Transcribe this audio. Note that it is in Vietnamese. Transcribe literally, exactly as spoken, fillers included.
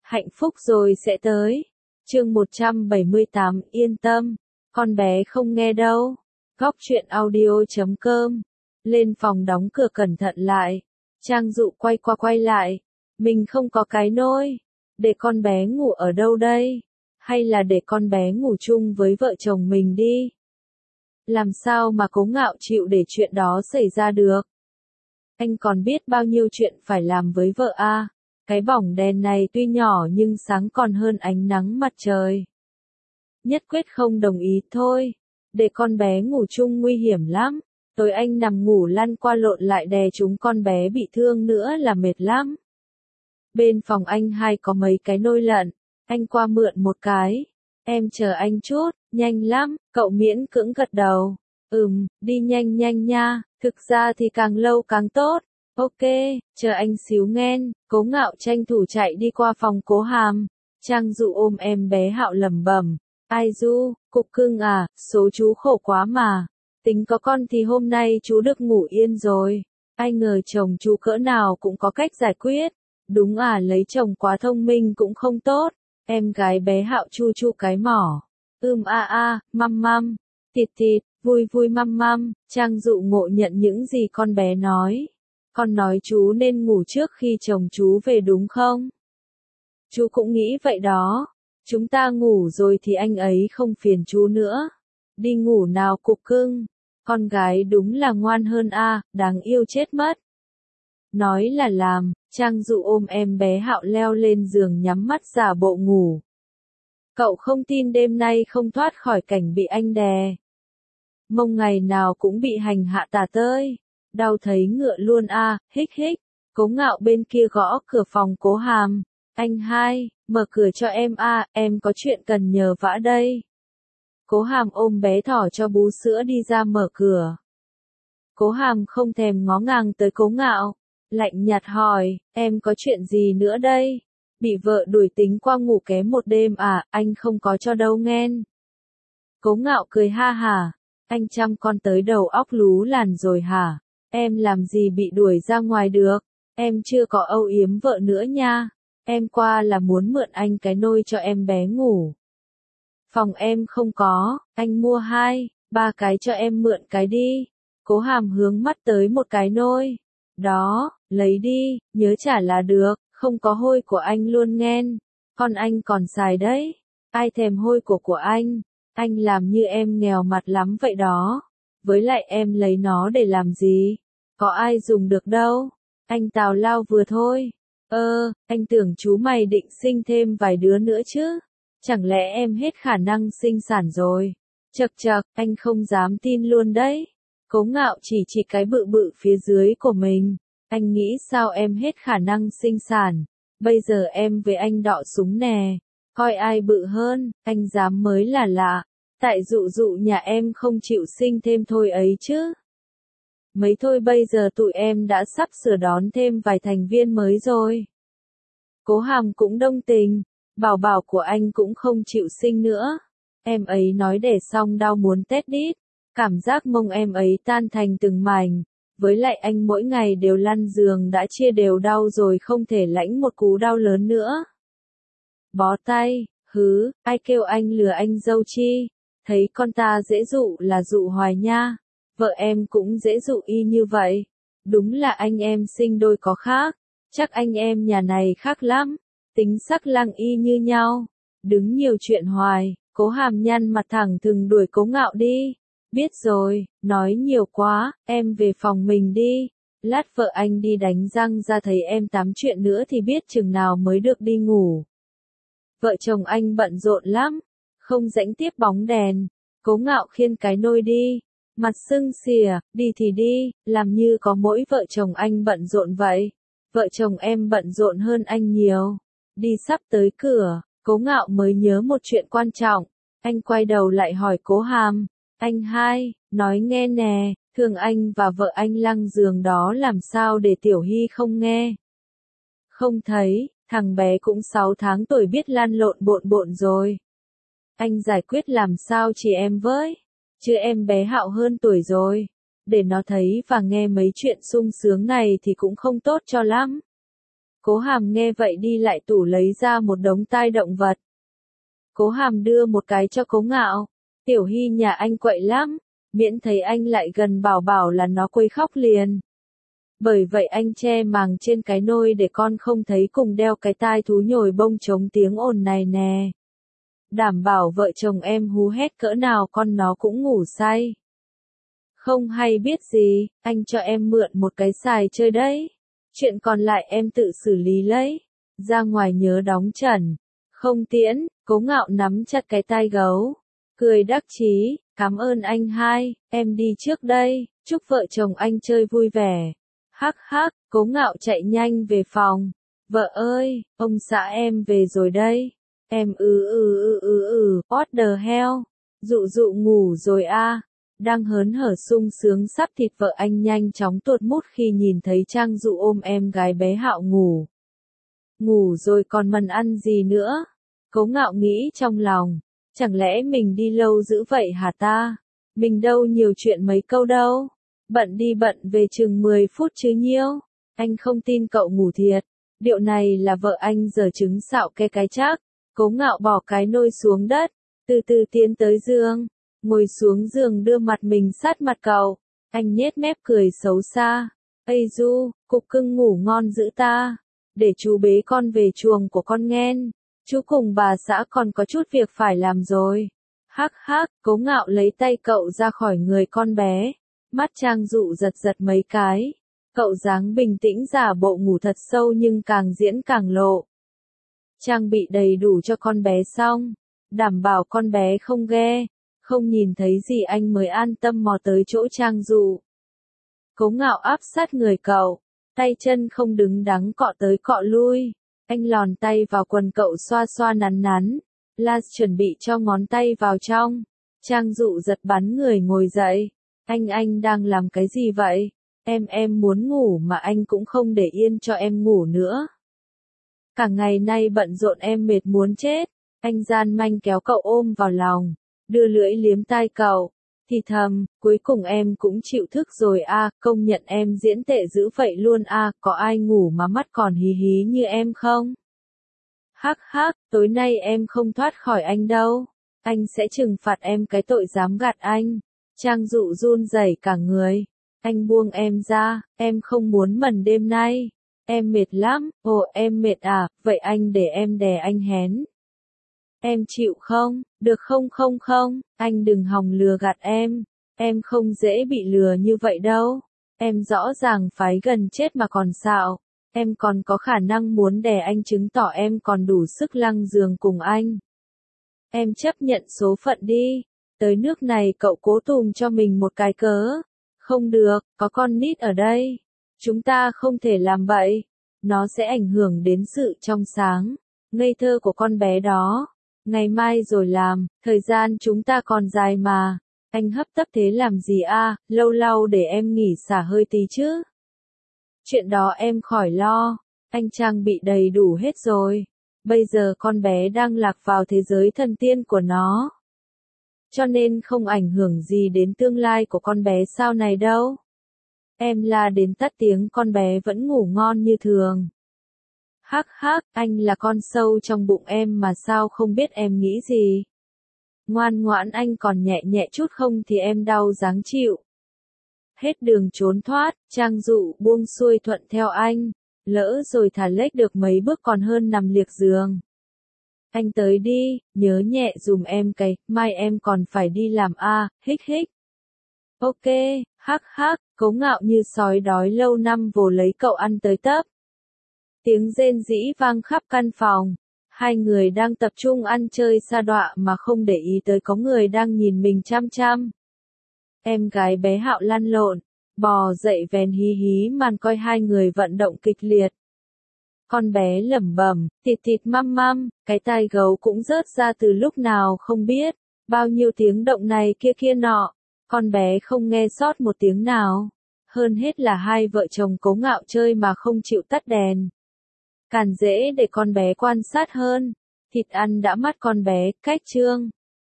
Hạnh phúc rồi sẽ tới. Chương một trăm bảy mươi tám, yên tâm, con bé không nghe đâu. Góc truyện audio chấm com. Lên phòng đóng cửa cẩn thận lại. Trang Dụ quay qua quay lại. Mình không có cái nôi. Để con bé ngủ ở đâu đây? Hay là để con bé ngủ chung với vợ chồng mình đi? Làm sao mà Cố Ngạo chịu để chuyện đó xảy ra được? Anh còn biết bao nhiêu chuyện phải làm với vợ à? Cái bỏng đèn này tuy nhỏ nhưng sáng còn hơn ánh nắng mặt trời. Nhất quyết không đồng ý thôi. Để con bé ngủ chung nguy hiểm lắm. Tối anh nằm ngủ lăn qua lộn lại đè chúng con bé bị thương nữa là mệt lắm. Bên phòng anh hai có mấy cái nôi lận. Anh qua mượn một cái. Em chờ anh chút, nhanh lắm, cậu miễn cưỡng gật đầu. Ừm, đi nhanh nhanh nha, thực ra thì càng lâu càng tốt. Ok, chờ anh xíu nghen. Cố Ngạo tranh thủ chạy đi qua phòng Cố Hàm. Trang Dụ ôm em bé Hạo lẩm bẩm. Ai Du, cục cưng à, số chú khổ quá mà. Tính có con thì hôm nay chú được ngủ yên rồi. Ai ngờ chồng chú cỡ nào cũng có cách giải quyết. Đúng à, lấy chồng quá thông minh cũng không tốt. Em gái bé Hạo chu chu cái mỏ. Ưm a a, măm măm. Thịt thịt, vui vui măm măm. Trang Dụ ngộ nhận những gì con bé nói. Con nói chú nên ngủ trước khi chồng chú về đúng không? Chú cũng nghĩ vậy đó. Chúng ta ngủ rồi thì anh ấy không phiền chú nữa. Đi ngủ nào cục cưng. Con gái đúng là ngoan hơn a, đáng yêu chết mất. Nói là làm, Trang Dụ ôm em bé Hạo leo lên giường nhắm mắt giả bộ ngủ. Cậu không tin đêm nay không thoát khỏi cảnh bị anh đè. Mông ngày nào cũng bị hành hạ tả tơi. Đau thấy ngựa luôn a, à, hích hích. Cố Ngạo bên kia gõ cửa phòng Cố Hàm. Anh hai, mở cửa cho em a, à, em có chuyện cần nhờ vả đây. Cố Hàm ôm bé thỏ cho bú sữa đi ra mở cửa. Cố Hàm không thèm ngó ngàng tới Cố Ngạo. Lạnh nhạt hỏi, em có chuyện gì nữa đây? Bị vợ đuổi tính qua ngủ ké một đêm à, anh không có cho đâu nghen. Cố Ngạo cười ha hả, anh chăm con tới đầu óc lú làn rồi hả? Em làm gì bị đuổi ra ngoài được? Em chưa có âu yếm vợ nữa nha. Em qua là muốn mượn anh cái nôi cho em bé ngủ. Phòng em không có, anh mua hai, ba cái cho em mượn cái đi. Cố Hàm hướng mắt tới một cái nôi. Đó, lấy đi, nhớ trả là được, không có hôi của anh luôn nghen. Con anh còn xài đấy. Ai thèm hôi của của anh? Anh làm như em nghèo mặt lắm vậy đó. Với lại em lấy nó để làm gì? Có ai dùng được đâu. Anh tào lao vừa thôi. Ơ, anh tưởng chú mày định sinh thêm vài đứa nữa chứ. Chẳng lẽ em hết khả năng sinh sản rồi? Chậc chậc, anh không dám tin luôn đấy. Cố Ngạo chỉ chỉ cái bự bự phía dưới của mình. Anh nghĩ sao em hết khả năng sinh sản. Bây giờ em với anh đọ súng nè. Coi ai bự hơn, anh dám mới là lạ. Tại Dụ Dụ nhà em không chịu sinh thêm thôi ấy chứ. Mấy thôi bây giờ tụi em đã sắp sửa đón thêm vài thành viên mới rồi. Cố Hàm cũng đồng tình. Bảo bảo của anh cũng không chịu sinh nữa. Em ấy nói đẻ xong đau muốn tét đít. Cảm giác mông em ấy tan thành từng mảnh. Với lại anh mỗi ngày đều lăn giường đã chia đều đau rồi không thể lãnh một cú đau lớn nữa. Bó tay, hứ, ai kêu anh lừa anh dâu chi. Thấy con ta dễ dụ là dụ hoài nha. Vợ em cũng dễ dụ y như vậy. Đúng là anh em sinh đôi có khác. Chắc anh em nhà này khác lắm. Tính sắc lăng y như nhau. Đứng nhiều chuyện hoài. Cố Hàm nhăn mặt thẳng thừng đuổi Cố Ngạo đi. Biết rồi, nói nhiều quá, em về phòng mình đi. Lát vợ anh đi đánh răng ra thấy em tám chuyện nữa thì biết chừng nào mới được đi ngủ. Vợ chồng anh bận rộn lắm. Không rãnh tiếp bóng đèn. Cố Ngạo khiêng cái nôi đi. Mặt sưng xìa, đi thì đi, làm như có mỗi vợ chồng anh bận rộn vậy. Vợ chồng em bận rộn hơn anh nhiều. Đi sắp tới cửa, Cố Ngạo mới nhớ một chuyện quan trọng. Anh quay đầu lại hỏi Cố Hàm. Anh hai, nói nghe nè, thường anh và vợ anh lăng giường đó làm sao để Tiểu Hy không nghe? Không thấy, thằng bé cũng sáu tháng tuổi biết lăn lộn bộn bộn rồi. Anh giải quyết làm sao chị em với? Chứ em bé Hạo hơn tuổi rồi. Để nó thấy và nghe mấy chuyện sung sướng này thì cũng không tốt cho lắm. Cố Hàm nghe vậy đi lại tủ lấy ra một đống tai động vật. Cố Hàm đưa một cái cho Cố Ngạo. Tiểu Hy nhà anh quậy lắm, miễn thấy anh lại gần bảo bảo là nó quấy khóc liền. Bởi vậy anh che màng trên cái nôi để con không thấy, cùng đeo cái tai thú nhồi bông chống tiếng ồn này nè. Đảm bảo vợ chồng em hú hét cỡ nào con nó cũng ngủ say. Không hay biết gì, anh cho em mượn một cái xài chơi đấy. Chuyện còn lại em tự xử lý lấy. Ra ngoài nhớ đóng trần. Không tiễn, Cố Ngạo nắm chặt cái tai gấu. Cười đắc chí, cảm ơn anh hai, em đi trước đây, chúc vợ chồng anh chơi vui vẻ. Hắc hắc, Cố Ngạo chạy nhanh về phòng. Vợ ơi, ông xã em về rồi đây. Em ừ ừ ừ ừ ừ, what the hell. Dụ dụ ngủ rồi a. Đang hớn hở sung sướng sắp thịt vợ anh nhanh chóng tuột mút khi nhìn thấy Trang Dụ ôm em gái bé Hạo ngủ. Ngủ rồi còn mần ăn gì nữa? Cố Ngạo nghĩ trong lòng. Chẳng lẽ mình đi lâu dữ vậy hả ta? Mình đâu nhiều chuyện mấy câu đâu. Bận đi bận về chừng mười phút chứ nhiêu. Anh không tin cậu ngủ thiệt. Điệu này là vợ anh giở trứng xạo ke cái chắc. Cố Ngạo bỏ cái nôi xuống đất. Từ từ tiến tới giường. Ngồi xuống giường đưa mặt mình sát mặt cậu. Anh nhếch mép cười xấu xa. Ây du, cục cưng ngủ ngon dữ ta. Để chú bế con về chuồng của con nghen. Chú cùng bà xã còn có chút việc phải làm rồi. Hắc hắc, Cố Ngạo lấy tay cậu ra khỏi người con bé. Mắt Trang Dụ giật giật mấy cái. Cậu dáng bình tĩnh giả bộ ngủ thật sâu nhưng càng diễn càng lộ. Trang bị đầy đủ cho con bé xong. Đảm bảo con bé không ghe. Không nhìn thấy gì anh mới an tâm mò tới chỗ Trang Dụ. Cố Ngạo áp sát người cậu. Tay chân không đứng đắn cọ tới cọ lui. Anh lòn tay vào quần cậu xoa xoa nắn nắn. Lars chuẩn bị cho ngón tay vào trong. Trang Dụ giật bắn người ngồi dậy. Anh anh đang làm cái gì vậy? Em em muốn ngủ mà anh cũng không để yên cho em ngủ nữa. Cả ngày nay bận rộn em mệt muốn chết. Anh gian manh kéo cậu ôm vào lòng. Đưa lưỡi liếm tai cậu. Thì thầm, cuối cùng em cũng chịu thức rồi a, à, công nhận em diễn tệ dữ vậy luôn a, à, có ai ngủ mà mắt còn hí hí như em không? Hắc hắc, tối nay em không thoát khỏi anh đâu. Anh sẽ trừng phạt em cái tội dám gạt anh. Trang Dụ run rẩy cả người. Anh buông em ra, em không muốn mần đêm nay. Em mệt lắm, ồ em mệt à, vậy anh để em đè anh hén. Em chịu không? Được không không không, anh đừng hòng lừa gạt em. Em không dễ bị lừa như vậy đâu. Em rõ ràng phái gần chết mà còn xạo. Em còn có khả năng muốn đè anh, chứng tỏ em còn đủ sức lăng giường cùng anh. Em chấp nhận số phận đi. Tới nước này cậu cố tùm cho mình một cái cớ. Không được, có con nít ở đây. Chúng ta không thể làm vậy. Nó sẽ ảnh hưởng đến sự trong sáng, ngây thơ của con bé đó. Ngày mai rồi làm, thời gian chúng ta còn dài mà. Anh hấp tấp thế làm gì a? À, lâu lâu để em nghỉ xả hơi tí chứ. Chuyện đó em khỏi lo, anh trang bị đầy đủ hết rồi. Bây giờ con bé đang lạc vào thế giới thần tiên của nó. Cho nên không ảnh hưởng gì đến tương lai của con bé sau này đâu. Em la đến tắt tiếng con bé vẫn ngủ ngon như thường. Hắc hắc, anh là con sâu trong bụng em mà sao không biết em nghĩ gì. Ngoan ngoãn, anh còn nhẹ nhẹ chút không thì em đau dáng chịu. Hết đường trốn thoát, Trang Dụ buông xuôi thuận theo anh. Lỡ rồi thả lếch được mấy bước còn hơn nằm liệt giường. Anh tới đi, nhớ nhẹ dùm em cái, mai em còn phải đi làm a, à, hích hích. Ok, hắc hắc, Cố Ngạo như sói đói lâu năm vồ lấy cậu ăn tới tấp. Tiếng rên rĩ vang khắp căn phòng. Hai người đang tập trung ăn chơi sa đọa mà không để ý tới có người đang nhìn mình chăm chăm. Em gái bé Hạo lăn lộn, bò dậy vèn hí hí màn coi hai người vận động kịch liệt. Con bé lẩm bẩm, thịt thịt măm măm, cái tai gấu cũng rớt ra từ lúc nào không biết. Bao nhiêu tiếng động này kia kia nọ, con bé không nghe sót một tiếng nào. Hơn hết là hai vợ chồng Cố Ngạo chơi mà không chịu tắt đèn. Càng dễ để con bé quan sát hơn. Thịt ăn đã mắt con bé, cách trương.